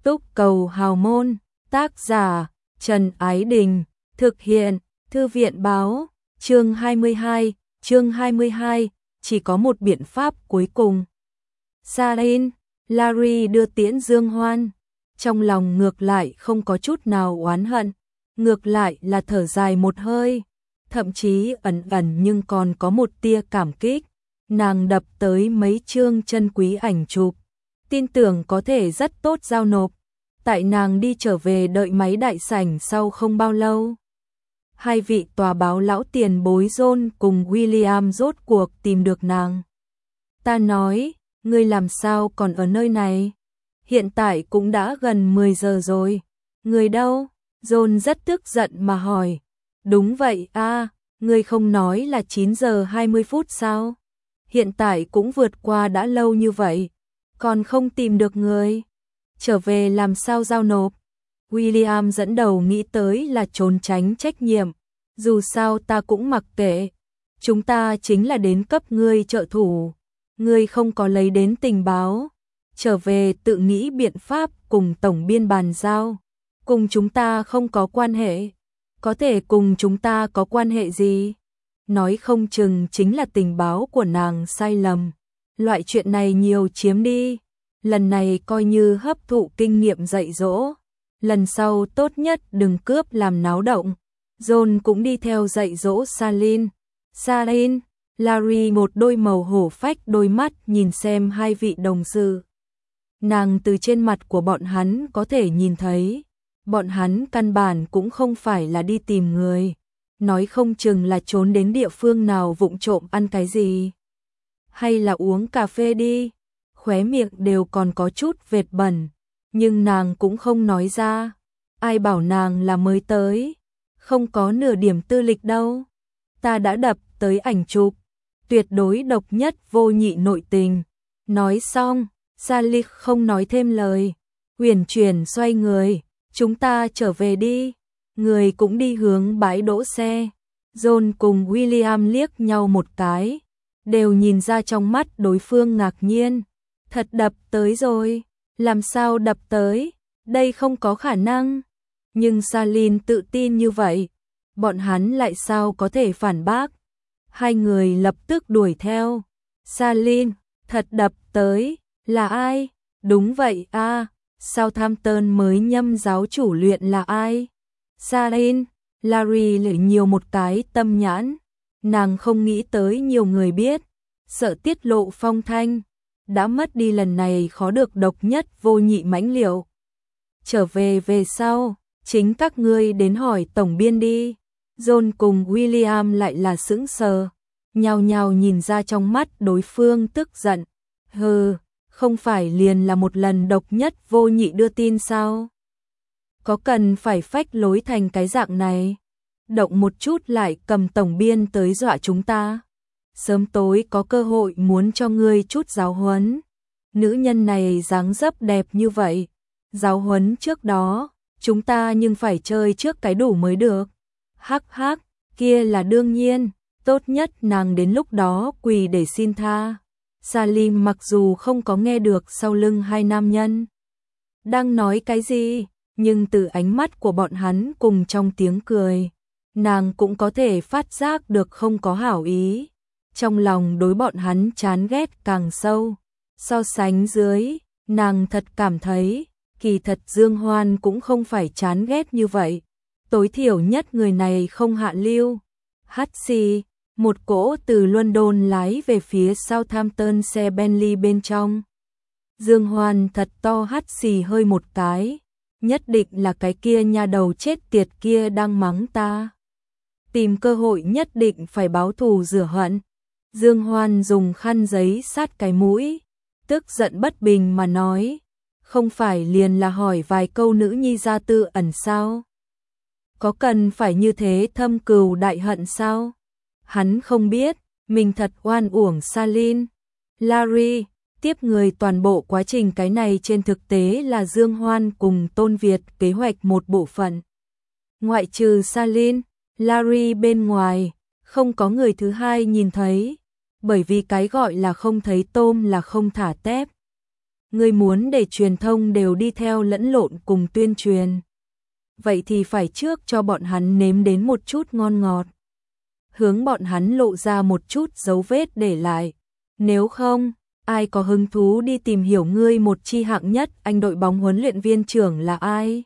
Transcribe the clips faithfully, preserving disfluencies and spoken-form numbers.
Túc Cầu Hào Môn, tác giả Trần Ái Đình, thực hiện Thư viện Báo, chương hai mươi hai, chương hai mươi hai, chỉ có một biện pháp cuối cùng. Sarin, Larry đưa tiễn Dương Hoan, trong lòng ngược lại không có chút nào oán hận, ngược lại là thở dài một hơi, thậm chí ẩn ẩn nhưng còn có một tia cảm kích. Nàng đập tới mấy chương chân quý ảnh chụp, tin tưởng có thể rất tốt giao nộp. Tại nàng đi trở về đợi máy đại sảnh sau không bao lâu, hai vị tòa báo lão tiền bối John cùng William rốt cuộc tìm được nàng. Ta nói, ngươi làm sao còn ở nơi này? Hiện tại cũng đã gần mười giờ rồi. Người đâu? John rất tức giận mà hỏi. Đúng vậy a, ngươi không nói là chín giờ hai mươi phút sao? Hiện tại cũng vượt qua đã lâu như vậy, còn không tìm được người. Trở về làm sao giao nộp? William dẫn đầu nghĩ tới là trốn tránh trách nhiệm. Dù sao ta cũng mặc kệ. Chúng ta chính là đến cấp ngươi trợ thủ. Ngươi không có lấy đến tình báo. Trở về tự nghĩ biện pháp cùng tổng biên bàn giao. Cùng chúng ta không có quan hệ. Có thể cùng chúng ta có quan hệ gì? Nói không chừng chính là tình báo của nàng sai lầm. Loại chuyện này nhiều chiếm đi. Lần này coi như hấp thụ kinh nghiệm dạy dỗ. Lần sau tốt nhất đừng cướp làm náo động. John cũng đi theo dạy dỗ Sarin. Sarin, Larry một đôi màu hổ phách đôi mắt nhìn xem hai vị đồng sự. Nàng từ trên mặt của bọn hắn có thể nhìn thấy. Bọn hắn căn bản cũng không phải là đi tìm người. Nói không chừng là trốn đến địa phương nào vụng trộm ăn cái gì. Hay là uống cà phê đi. Khóe miệng đều còn có chút vệt bẩn. Nhưng nàng cũng không nói ra. Ai bảo nàng là mới tới. Không có nửa điểm tư lịch đâu. Ta đã đập tới ảnh chụp. Tuyệt đối độc nhất vô nhị nội tình. Nói xong, Salik không nói thêm lời. Uyển chuyển xoay người. Chúng ta trở về đi. Người cũng đi hướng bãi đỗ xe. John cùng William liếc nhau một cái. Đều nhìn ra trong mắt đối phương ngạc nhiên. Thật đập tới rồi. Làm sao đập tới? Đây không có khả năng. Nhưng Sarin tự tin như vậy. Bọn hắn lại sao có thể phản bác? Hai người lập tức đuổi theo. Sarin, thật đập tới. Là ai? Đúng vậy a. À, Southampton mới nhâm giáo chủ luyện là ai? Sarin, Larry lại nhiều một cái tâm nhãn. Nàng không nghĩ tới nhiều người biết. Sợ tiết lộ phong thanh. Đã mất đi lần này khó được độc nhất vô nhị mãnh liễu. Trở về về sau, chính các ngươi đến hỏi tổng biên đi. John cùng William lại là sững sờ, nhao nhao nhìn ra trong mắt đối phương tức giận. Hừ, không phải liền là một lần độc nhất vô nhị đưa tin sao? Có cần phải phách lối thành cái dạng này? Động một chút lại cầm tổng biên tới dọa chúng ta. Sớm tối có cơ hội muốn cho ngươi chút giáo huấn. Nữ nhân này dáng dấp đẹp như vậy. Giáo huấn trước đó, chúng ta nhưng phải chơi trước cái đủ mới được. Hắc hắc, kia là đương nhiên. Tốt nhất nàng đến lúc đó quỳ để xin tha. Salim mặc dù không có nghe được sau lưng hai nam nhân đang nói cái gì, nhưng từ ánh mắt của bọn hắn cùng trong tiếng cười, nàng cũng có thể phát giác được không có hảo ý. Trong lòng đối bọn hắn chán ghét càng sâu. So sánh dưới, nàng thật cảm thấy, kỳ thật Dương Hoan cũng không phải chán ghét như vậy. Tối thiểu nhất người này không hạ lưu. Hắt xì, một cỗ từ London lái về phía Southampton xe Bentley bên trong. Dương Hoan thật to hắt xì hơi một cái. Nhất định là cái kia nha đầu chết tiệt kia đang mắng ta. Tìm cơ hội nhất định phải báo thù rửa hận. Dương Hoan dùng khăn giấy sát cái mũi, tức giận bất bình mà nói, không phải liền là hỏi vài câu nữ nhi gia tư ẩn sao? Có cần phải như thế thâm cừu đại hận sao? Hắn không biết, mình thật oan uổng Sarin. Larry, tiếp người toàn bộ quá trình cái này trên thực tế là Dương Hoan cùng Tôn Việt kế hoạch một bộ phận. Ngoại trừ Sarin, Larry bên ngoài, không có người thứ hai nhìn thấy. Bởi vì cái gọi là không thấy tôm là không thả tép. Ngươi muốn để truyền thông đều đi theo lẫn lộn cùng tuyên truyền. Vậy thì phải trước cho bọn hắn nếm đến một chút ngon ngọt. Hướng bọn hắn lộ ra một chút dấu vết để lại. Nếu không, ai có hứng thú đi tìm hiểu ngươi một chi hạng nhất anh đội bóng huấn luyện viên trưởng là ai?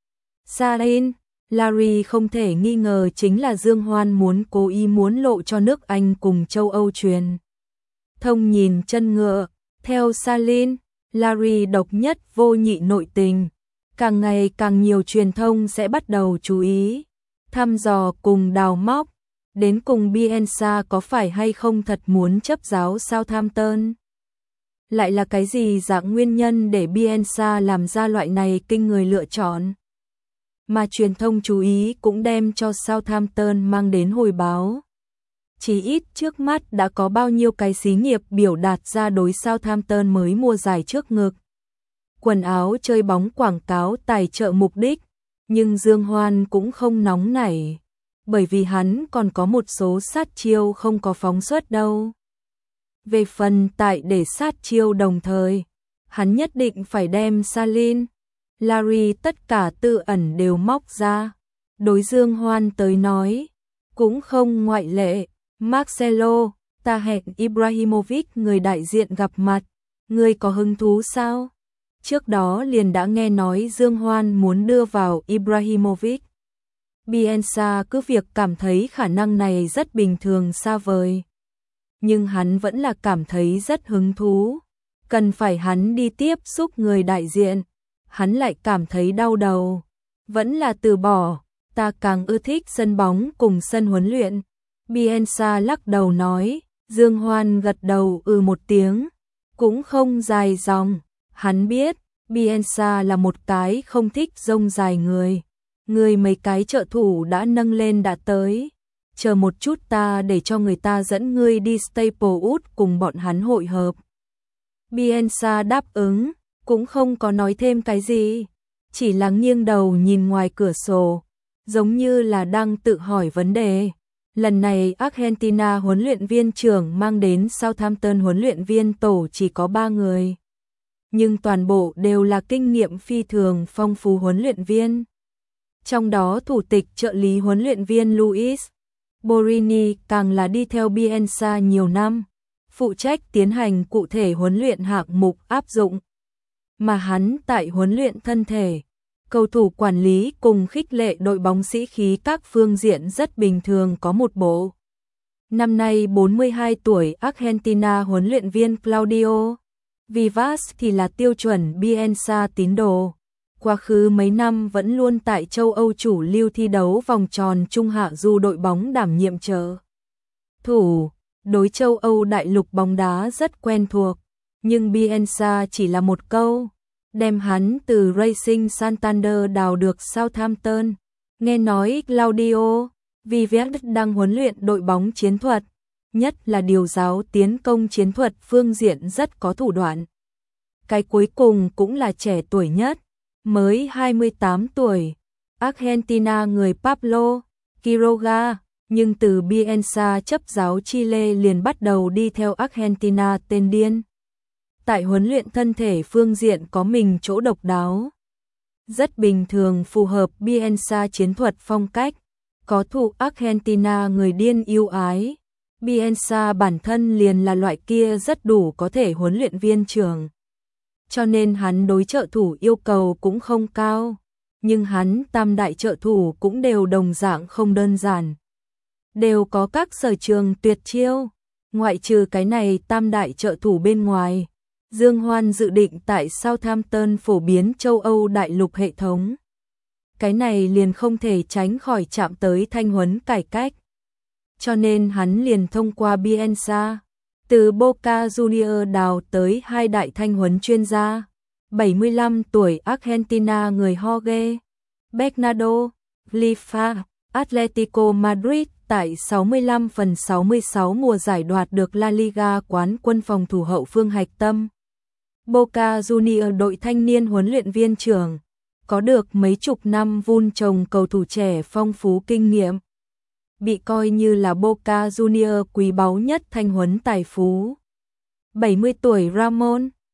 Sarin, Larry không thể nghi ngờ chính là Dương Hoan muốn cố ý muốn lộ cho nước Anh cùng châu Âu truyền. Thông nhìn chân ngựa, theo Sarin, Larry độc nhất vô nhị nội tình. Càng ngày càng nhiều truyền thông sẽ bắt đầu chú ý, thăm dò cùng đào móc, đến cùng Bielsa có phải hay không thật muốn chấp giáo Southampton. Lại là cái gì dạng nguyên nhân để Bielsa làm ra loại này kinh người lựa chọn? Mà truyền thông chú ý cũng đem cho Southampton mang đến hồi báo. Chỉ ít trước mắt đã có bao nhiêu cái xí nghiệp biểu đạt ra đối Southampton mới mua giải trước ngực. Quần áo chơi bóng quảng cáo tài trợ mục đích, nhưng Dương Hoan cũng không nóng nảy, bởi vì hắn còn có một số sát chiêu không có phóng xuất đâu. Về phần tại để sát chiêu đồng thời, hắn nhất định phải đem Salin, Larry tất cả tư ẩn đều móc ra. Đối Dương Hoan tới nói, cũng không ngoại lệ. Marcelo, ta hẹn Ibrahimovic người đại diện gặp mặt, ngươi có hứng thú sao? Trước đó liền đã nghe nói Dương Hoan muốn đưa vào Ibrahimovic. Bielsa cứ việc cảm thấy khả năng này rất bình thường xa vời. Nhưng hắn vẫn là cảm thấy rất hứng thú. Cần phải hắn đi tiếp xúc người đại diện. Hắn lại cảm thấy đau đầu. Vẫn là từ bỏ, ta càng ưa thích sân bóng cùng sân huấn luyện. Bielsa lắc đầu nói, Dương Hoan gật đầu ừ một tiếng. Cũng không dài dòng. Hắn biết, Bielsa là một cái không thích rông dài người. Người mấy cái trợ thủ đã nâng lên đã tới. Chờ một chút ta để cho người ta dẫn ngươi đi Staplewood cùng bọn hắn hội hợp. Bielsa đáp ứng, cũng không có nói thêm cái gì. Chỉ là nghiêng đầu nhìn ngoài cửa sổ, giống như là đang tự hỏi vấn đề. Lần này Argentina huấn luyện viên trưởng mang đến Southampton huấn luyện viên tổ chỉ có ba người. Nhưng toàn bộ đều là kinh nghiệm phi thường phong phú huấn luyện viên. Trong đó thủ tịch trợ lý huấn luyện viên Luis Borini càng là đi theo Bielsa nhiều năm, phụ trách tiến hành cụ thể huấn luyện hạng mục áp dụng. Mà hắn tại huấn luyện thân thể, cầu thủ quản lý cùng khích lệ đội bóng sĩ khí các phương diện rất bình thường có một bộ. Năm nay bốn mươi hai tuổi Argentina huấn luyện viên Claudio Vivas thì là tiêu chuẩn Bielsa tín đồ. Quá khứ mấy năm vẫn luôn tại châu Âu chủ lưu thi đấu vòng tròn trung hạ du đội bóng đảm nhiệm trợ thủ, đối châu Âu đại lục bóng đá rất quen thuộc. Nhưng Bielsa chỉ là một câu, đem hắn từ Racing Santander đào được Southampton. Nghe nói Claudio Vivas đang huấn luyện đội bóng chiến thuật, nhất là điều giáo tiến công chiến thuật phương diện rất có thủ đoạn. Cái cuối cùng cũng là trẻ tuổi nhất, mới hai mươi tám tuổi, Argentina người Pablo Quiroga, nhưng từ Bielsa chấp giáo Chile liền bắt đầu đi theo Argentina tên điên. Tại huấn luyện thân thể phương diện có mình chỗ độc đáo, rất bình thường phù hợp Bielsa chiến thuật phong cách, có thủ Argentina người điên yêu ái. Bielsa bản thân liền là loại kia rất đủ có thể huấn luyện viên trưởng. Cho nên hắn đối trợ thủ yêu cầu cũng không cao, nhưng hắn tam đại trợ thủ cũng đều đồng dạng không đơn giản. Đều có các sở trường tuyệt chiêu, ngoại trừ cái này tam đại trợ thủ bên ngoài. Dương Hoan dự định tại Southampton phổ biến châu Âu đại lục hệ thống. Cái này liền không thể tránh khỏi chạm tới thanh huấn cải cách. Cho nên hắn liền thông qua Bielsa, từ Boca Juniors đào tới hai đại thanh huấn chuyên gia. bảy mươi lăm tuổi Argentina người Jorge Bernardo Glifa, Atletico Madrid tại sáu mươi lăm phần sáu mươi sáu mùa giải đoạt được La Liga quán quân phòng thủ hậu phương hạch tâm. Boca Juniors đội thanh niên huấn luyện viên trưởng, có được mấy chục năm vun trồng cầu thủ trẻ phong phú kinh nghiệm. Bị coi như là Boca Juniors quý báu nhất thanh huấn tài phú. bảy mươi tuổi Ramon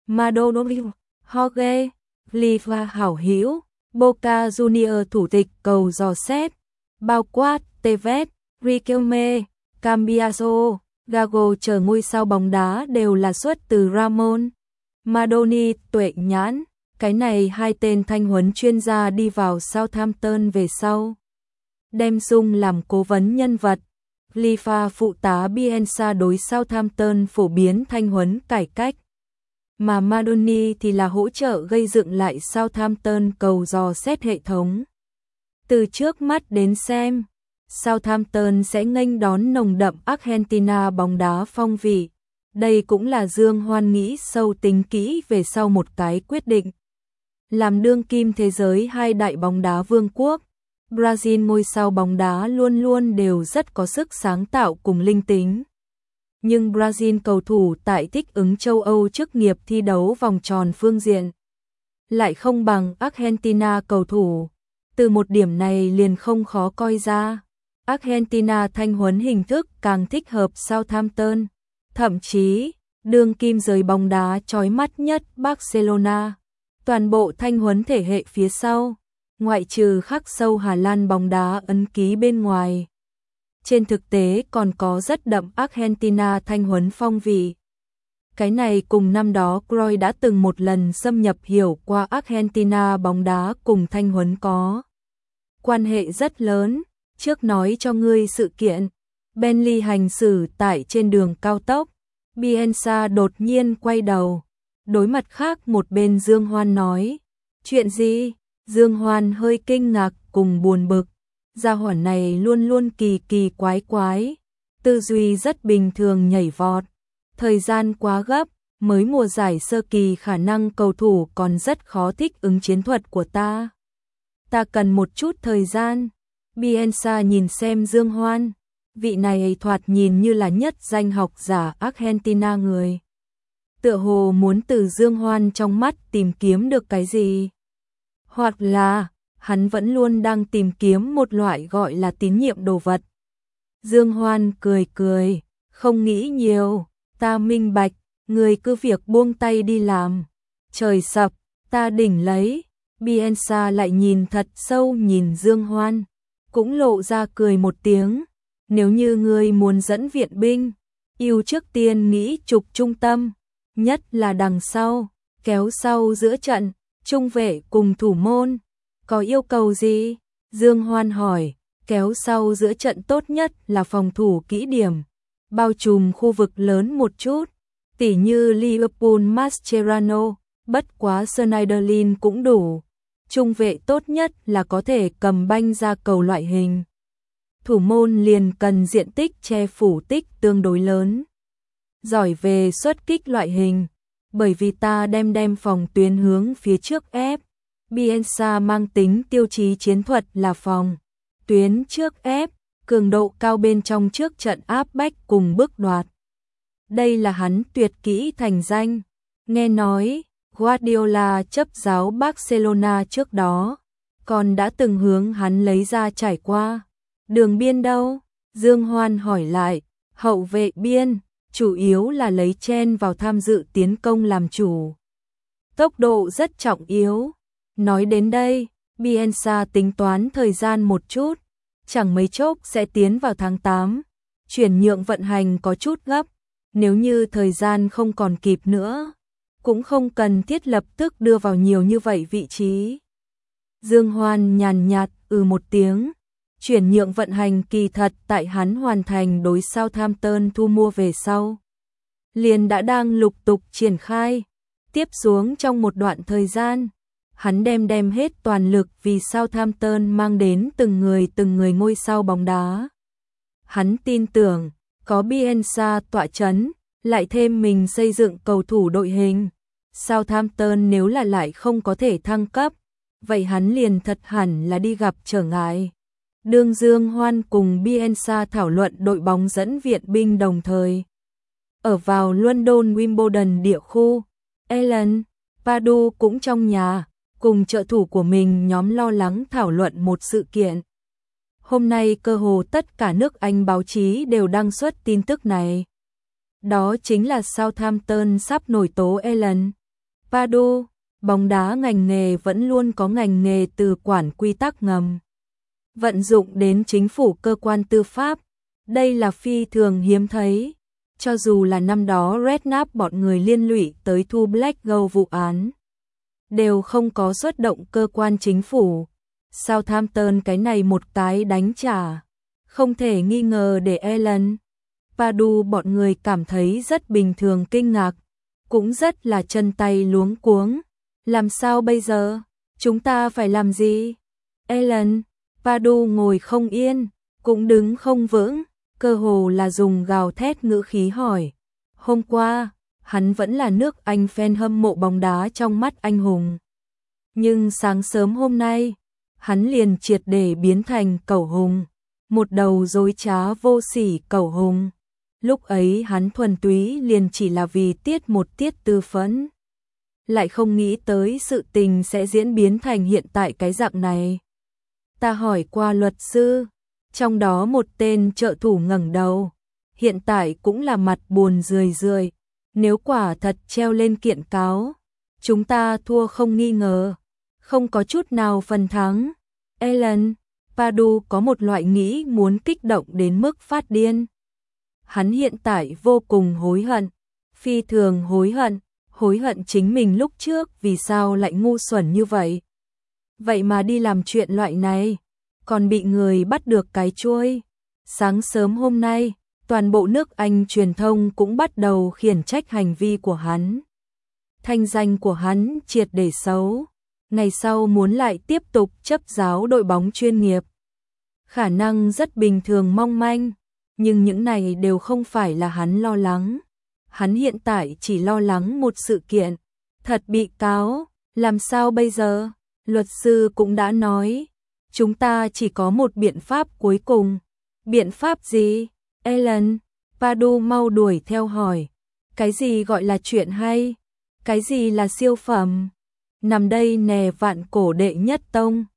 Madonna, Jorge, Liva hảo hữu, Boca Juniors thủ tịch cầu dò xét, bao quát Tevez, Riquelme, Cambiaso, Gago chờ ngôi sao bóng đá đều là xuất từ Ramon, Madoni, Tuệ Nhãn. Cái này hai tên thanh huấn chuyên gia đi vào Southampton về sau. Đem Dung làm cố vấn nhân vật. Liva phụ tá Bielsa đối Southampton phổ biến thanh huấn cải cách. Mà Madoni thì là hỗ trợ gây dựng lại Southampton cầu dò xét hệ thống. Từ trước mắt đến xem, Southampton sẽ nghênh đón nồng đậm Argentina bóng đá phong vị. Đây cũng là Dương Hoan nghĩ sâu tính kỹ về sau một cái quyết định. Làm đương kim thế giới hai đại bóng đá vương quốc, Brazil ngôi sao bóng đá luôn luôn đều rất có sức sáng tạo cùng linh tính. Nhưng Brazil cầu thủ tại thích ứng châu Âu chức nghiệp thi đấu vòng tròn phương diện lại không bằng Argentina cầu thủ. Từ một điểm này liền không khó coi ra, Argentina thanh huấn hình thức càng thích hợp Southampton, thậm chí đương kim giới bóng đá chói mắt nhất Barcelona. Toàn bộ thanh huấn thể hệ phía sau, ngoại trừ khắc sâu Hà Lan bóng đá ấn ký bên ngoài. Trên thực tế còn có rất đậm Argentina thanh huấn phong vị. Cái này cùng năm đó Cruyff đã từng một lần xâm nhập hiểu qua Argentina bóng đá cùng thanh huấn có quan hệ rất lớn. Trước nói cho ngươi sự kiện, Bentley hành xử tại trên đường cao tốc, Bielsa đột nhiên quay đầu. Đối mặt khác một bên Dương Hoan nói, chuyện gì? Dương Hoan hơi kinh ngạc cùng buồn bực, gia hỏa này luôn luôn kỳ kỳ quái quái, tư duy rất bình thường nhảy vọt, thời gian quá gấp, mới mùa giải sơ kỳ khả năng cầu thủ còn rất khó thích ứng chiến thuật của ta. Ta cần một chút thời gian. Bielsa nhìn xem Dương Hoan, vị này thoạt nhìn như là nhất danh học giả Argentina người. Tựa hồ muốn từ Dương Hoan trong mắt tìm kiếm được cái gì. Hoặc là, hắn vẫn luôn đang tìm kiếm một loại gọi là tín nhiệm đồ vật. Dương Hoan cười cười, không nghĩ nhiều, ta minh bạch, người cứ việc buông tay đi làm. Trời sập, ta đỉnh lấy. Bielsa lại nhìn thật sâu nhìn Dương Hoan, cũng lộ ra cười một tiếng. Nếu như ngươi muốn dẫn viện binh, yêu trước tiên nghĩ trục trung tâm, nhất là đằng sau, kéo sau giữa trận, trung vệ cùng thủ môn. Có yêu cầu gì? Dương Hoan hỏi. Kéo sau giữa trận tốt nhất là phòng thủ kỹ điểm, bao trùm khu vực lớn một chút, tỉ như Liverpool Mascherano, bất quá Schneiderlin cũng đủ. Trung vệ tốt nhất là có thể cầm banh ra cầu loại hình. Thủ môn liền cần diện tích che phủ tích tương đối lớn. Giỏi về xuất kích loại hình, bởi vì ta đem đem phòng tuyến hướng phía trước ép. Bielsa mang tính tiêu chí chiến thuật là phòng tuyến trước ép, cường độ cao bên trong trước trận áp bách cùng bước đoạt. Đây là hắn tuyệt kỹ thành danh. Nghe nói, Guardiola chấp giáo Barcelona trước đó, còn đã từng hướng hắn lấy ra trải qua. Đường biên đâu? Dương Hoan hỏi lại. Hậu vệ biên, chủ yếu là lấy chen vào tham dự tiến công làm chủ. Tốc độ rất trọng yếu. Nói đến đây, Bielsa tính toán thời gian một chút, chẳng mấy chốc sẽ tiến vào tháng tám. Chuyển nhượng vận hành có chút gấp, nếu như thời gian không còn kịp nữa, cũng không cần thiết lập tức đưa vào nhiều như vậy vị trí. Dương Hoan nhàn nhạt ừ một tiếng. Chuyển nhượng vận hành kỳ thật tại hắn hoàn thành đối Southampton thu mua về sau, liền đã đang lục tục triển khai. Tiếp xuống trong một đoạn thời gian, hắn đem đem hết toàn lực vì Southampton mang đến từng người từng người ngôi sao bóng đá. Hắn tin tưởng, có Bielsa tọa chấn, lại thêm mình xây dựng cầu thủ đội hình, Southampton nếu là lại không có thể thăng cấp, vậy hắn liền thật hẳn là đi gặp trở ngại. Đương Dương Hoan cùng Bielsa thảo luận đội bóng dẫn viện binh đồng thời. Ở vào London Wimbledon địa khu, Alan Pardew cũng trong nhà, cùng trợ thủ của mình nhóm lo lắng thảo luận một sự kiện. Hôm nay cơ hồ tất cả nước Anh báo chí đều đăng xuất tin tức này. Đó chính là Southampton sắp nổi tố Alan Padu, bóng đá ngành nghề vẫn luôn có ngành nghề từ quản quy tắc ngầm. Vận dụng đến chính phủ cơ quan tư pháp. Đây là phi thường hiếm thấy. Cho dù là năm đó Redknapp bọn người liên lụy tới Thu Black Gold vụ án, đều không có xuất động cơ quan chính phủ. Southampton cái này một cái đánh trả. Không thể nghi ngờ để Alan Padu bọn người cảm thấy rất bình thường kinh ngạc. Cũng rất là chân tay luống cuống. Làm sao bây giờ? Chúng ta phải làm gì? Alan Padu ngồi không yên, cũng đứng không vững, cơ hồ là dùng gào thét ngữ khí hỏi. Hôm qua, hắn vẫn là nước Anh fan hâm mộ bóng đá trong mắt anh hùng. Nhưng sáng sớm hôm nay, hắn liền triệt để biến thành cẩu hùng, một đầu dối trá vô sỉ cẩu hùng. Lúc ấy hắn thuần túy liền chỉ là vì tiết một tiết tư phẫn. Lại không nghĩ tới sự tình sẽ diễn biến thành hiện tại cái dạng này. Ta hỏi qua luật sư, trong đó một tên trợ thủ ngẩng đầu, hiện tại cũng là mặt buồn rười rượi. Nếu quả thật treo lên kiện cáo, chúng ta thua không nghi ngờ, không có chút nào phần thắng. Alan Padu có một loại nghĩ muốn kích động đến mức phát điên. Hắn hiện tại vô cùng hối hận, phi thường hối hận, hối hận chính mình lúc trước vì sao lại ngu xuẩn như vậy. Vậy mà đi làm chuyện loại này, còn bị người bắt được cái chuôi. Sáng sớm hôm nay, toàn bộ nước Anh truyền thông cũng bắt đầu khiển trách hành vi của hắn. Thanh danh của hắn triệt để xấu. Ngày sau muốn lại tiếp tục chấp giáo đội bóng chuyên nghiệp, khả năng rất bình thường mong manh, nhưng những này đều không phải là hắn lo lắng. Hắn hiện tại chỉ lo lắng một sự kiện, thật bị cáo, làm sao bây giờ? Luật sư cũng đã nói, chúng ta chỉ có một biện pháp cuối cùng. Biện pháp gì? Alan Padu mau đuổi theo hỏi. Cái gì gọi là chuyện hay? Cái gì là siêu phẩm? Nằm đây nè vạn cổ đệ nhất tông.